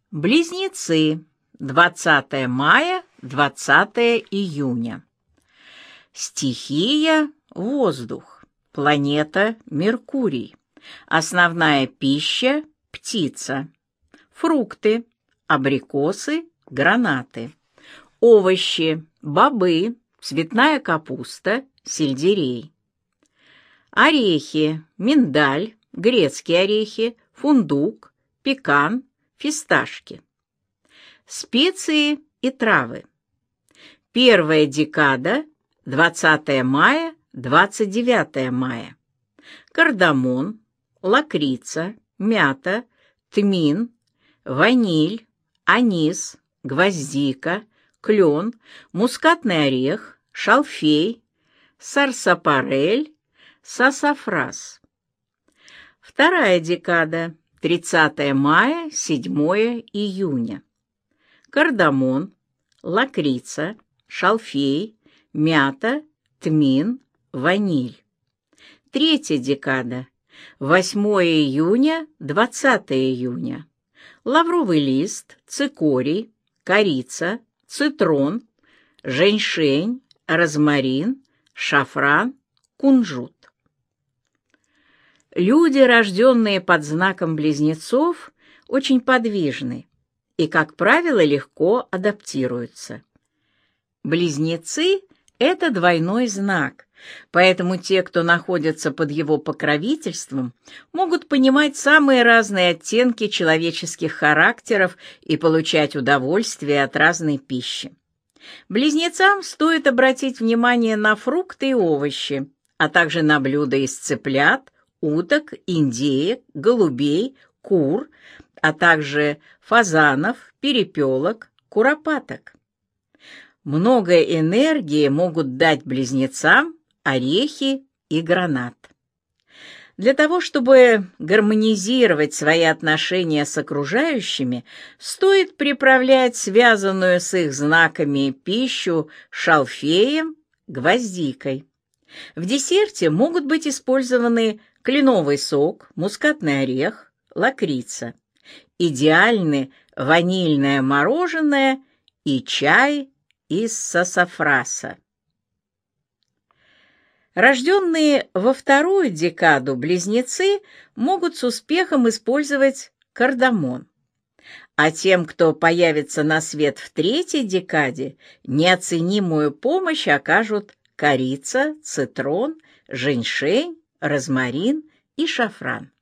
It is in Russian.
Близнецы. 20 мая, 20 июня. Стихия – воздух. Планета – Меркурий. Основная пища – птица. Фрукты – абрикосы, гранаты. Овощи – бобы, цветная капуста, сельдерей. Орехи – миндаль, грецкие орехи, фундук, пекан, фисташки. Специи и травы. Первая декада – 20 мая, 29 мая. Кардамон, лакрица, мята, тмин, ваниль, анис, гвоздика, клен, мускатный орех, шалфей, сарсапарель, сасафрас. Вторая декада – 30 мая, 7 июня. Кардамон, лакрица, шалфей, мята, тмин, ваниль. Третья декада – 8 июня, 20 июня. Лавровый лист, цикорий, корица, цитрон, женьшень, розмарин, шафран, кунжут. Люди, рожденные под знаком близнецов, очень подвижны и, как правило, легко адаптируются. Близнецы – это двойной знак, поэтому те, кто находится под его покровительством, могут понимать самые разные оттенки человеческих характеров и получать удовольствие от разной пищи. Близнецам стоит обратить внимание на фрукты и овощи, а также на блюда из цыплят, уток, индеек, голубей, кур, а также фазанов, перепелок, куропаток. Много энергии могут дать близнецам орехи и гранат. Для того, чтобы гармонизировать свои отношения с окружающими, стоит приправлять связанную с их знаками пищу шалфеем, гвоздикой. В десерте могут быть использованы кленовый сок, мускатный орех, лакрица. Идеальны ванильное мороженое и чай из сасафраса. Рожденные во вторую декаду близнецы могут с успехом использовать кардамон, а тем, кто появится на свет в третьей декаде, неоценимую помощь окажут корица, цитрон, женьшень, розмарин и шафран.